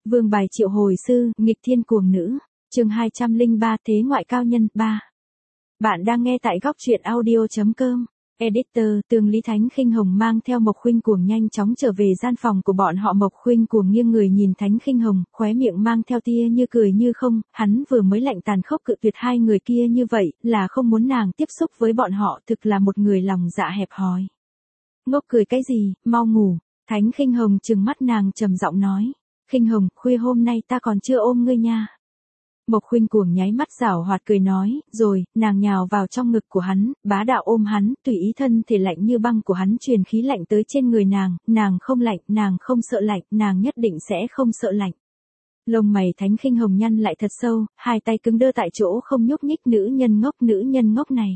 Vương bài triệu hồi sư, nghịch thiên cuồng nữ. Chương 203 Thế ngoại cao nhân 3. Bạn đang nghe tại góc truyện audio.com. Editor, Tường Lý Thánh Khinh Hồng mang theo Mộc Khuynh Cuồng nhanh chóng trở về gian phòng của bọn họ. Mộc Khuynh Cuồng nghiêng người nhìn Thánh Khinh Hồng, khóe miệng mang theo tia như cười như không, hắn vừa mới lạnh tàn khốc cự tuyệt hai người kia như vậy, là không muốn nàng tiếp xúc với bọn họ, thực là một người lòng dạ hẹp hòi. Ngốc cười cái gì, mau ngủ. Thánh Khinh Hồng trừng mắt nàng trầm giọng nói. Khinh Hồng, khuya hôm nay ta còn chưa ôm ngươi nha. Mộc Khuynh Cuồng nháy mắt giảo hoạt cười nói, rồi, nàng nhào vào trong ngực của hắn, bá đạo ôm hắn, tùy ý thân thể lạnh như băng của hắn truyền khí lạnh tới trên người nàng không lạnh, nàng không sợ lạnh, nàng nhất định sẽ không sợ lạnh. Lông mày Thánh Khinh Hồng nhăn lại thật sâu, hai tay cứng đơ tại chỗ không nhúc nhích. Nữ nhân ngốc này.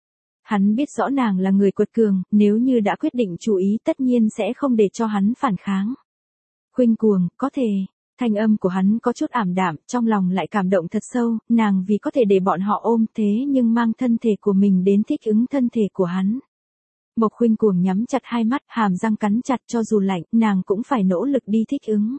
Hắn biết rõ nàng là người quật cường, nếu như đã quyết định chú ý tất nhiên sẽ không để cho hắn phản kháng. Khuynh Cuồng, có thể. Thanh âm của hắn có chút ảm đạm, trong lòng lại cảm động thật sâu, nàng vì có thể để bọn họ ôm thế nhưng mang thân thể của mình đến thích ứng thân thể của hắn. Mộc Khuynh Cuồng nhắm chặt hai mắt, hàm răng cắn chặt, cho dù lạnh, nàng cũng phải nỗ lực đi thích ứng.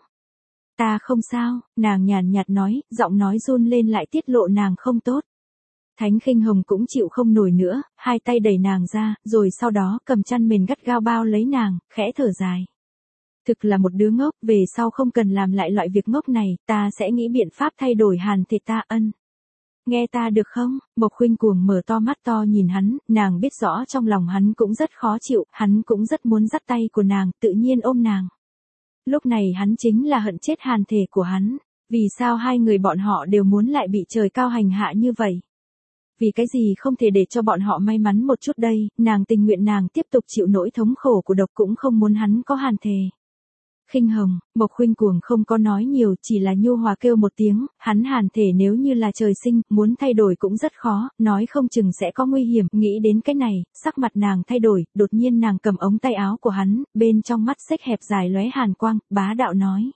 Ta không sao, nàng nhàn nhạt nói, giọng nói run lên lại tiết lộ nàng không tốt. Thánh Khinh Hồng cũng chịu không nổi nữa, hai tay đẩy nàng ra, rồi sau đó cầm chăn mền gắt gao bao lấy nàng, khẽ thở dài. Thực là một đứa ngốc, về sau không cần làm lại loại việc ngốc này, ta sẽ nghĩ biện pháp thay đổi hàn thể ta ân. Nghe ta được không? Mộc Khuynh Cuồng mở to mắt to nhìn hắn, nàng biết rõ trong lòng hắn cũng rất khó chịu, hắn cũng rất muốn dắt tay của nàng, tự nhiên ôm nàng. Lúc này hắn chính là hận chết hàn thể của hắn, vì sao hai người bọn họ đều muốn lại bị trời cao hành hạ như vậy? Vì cái gì không thể để cho bọn họ may mắn một chút đây, nàng tình nguyện nàng tiếp tục chịu nỗi thống khổ của độc cũng không muốn hắn có hàn thể. Khinh Hồng, Mộc Khuynh Cuồng không có nói nhiều, chỉ là nhu hòa kêu một tiếng, hắn hàn thể nếu như là trời sinh, muốn thay đổi cũng rất khó, nói không chừng sẽ có nguy hiểm, nghĩ đến cái này, sắc mặt nàng thay đổi, đột nhiên nàng cầm ống tay áo của hắn, bên trong mắt xếch hẹp dài lóe hàn quang, bá đạo nói.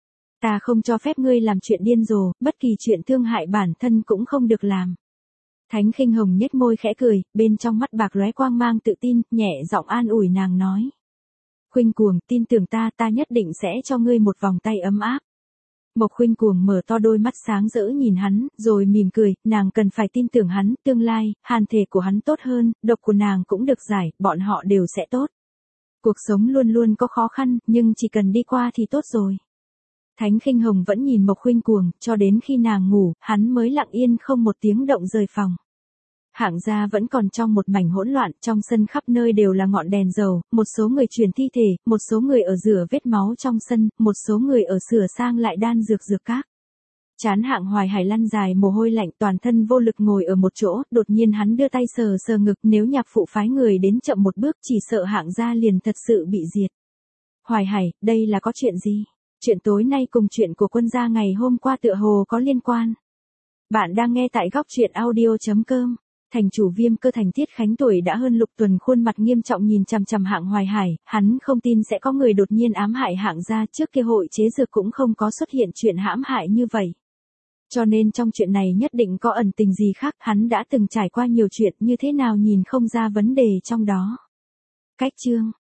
Ta không cho phép ngươi làm chuyện điên rồ, bất kỳ chuyện thương hại bản thân cũng không được làm. Thánh Khinh Hồng nhếch môi khẽ cười, bên trong mắt bạc lóe quang mang tự tin, nhẹ giọng an ủi nàng nói. Khuynh Cuồng, tin tưởng ta nhất định sẽ cho ngươi một vòng tay ấm áp. Mộc Khuynh Cuồng mở to đôi mắt sáng rỡ nhìn hắn, rồi mỉm cười, nàng cần phải tin tưởng hắn, tương lai, hàn thể của hắn tốt hơn, độc của nàng cũng được giải, bọn họ đều sẽ tốt. Cuộc sống luôn luôn có khó khăn, nhưng chỉ cần đi qua thì tốt rồi. Thánh Khinh Hồng vẫn nhìn Mộc Khuynh Cuồng, cho đến khi nàng ngủ, hắn mới lặng yên không một tiếng động rời phòng. Hạng gia vẫn còn trong một mảnh hỗn loạn, trong sân khắp nơi đều là ngọn đèn dầu, một số người truyền thi thể, một số người ở rửa vết máu trong sân, một số người ở sửa sang lại đan dược các. Trán Hạng Hoài Hải lăn dài mồ hôi lạnh, toàn thân vô lực ngồi ở một chỗ, đột nhiên hắn đưa tay sờ sờ ngực, nếu nhạc phụ phái người đến chậm một bước chỉ sợ Hạng gia liền thật sự bị diệt. Hoài Hải, đây là có chuyện gì? Chuyện tối nay cùng chuyện của quân gia ngày hôm qua tựa hồ có liên quan. Bạn đang nghe tại góc truyện audio.com. Thành chủ Viêm Cơ Thành Tiết Khánh tuổi đã hơn lục tuần, khuôn mặt nghiêm trọng nhìn chằm chằm Hạng Hoài Hải, hắn không tin sẽ có người đột nhiên ám hại Hạng gia, trước kia hội chế dược cũng không có xuất hiện chuyện hãm hại như vậy. Cho nên trong chuyện này nhất định có ẩn tình gì khác, hắn đã từng trải qua nhiều chuyện, như thế nào nhìn không ra vấn đề trong đó. Cách chương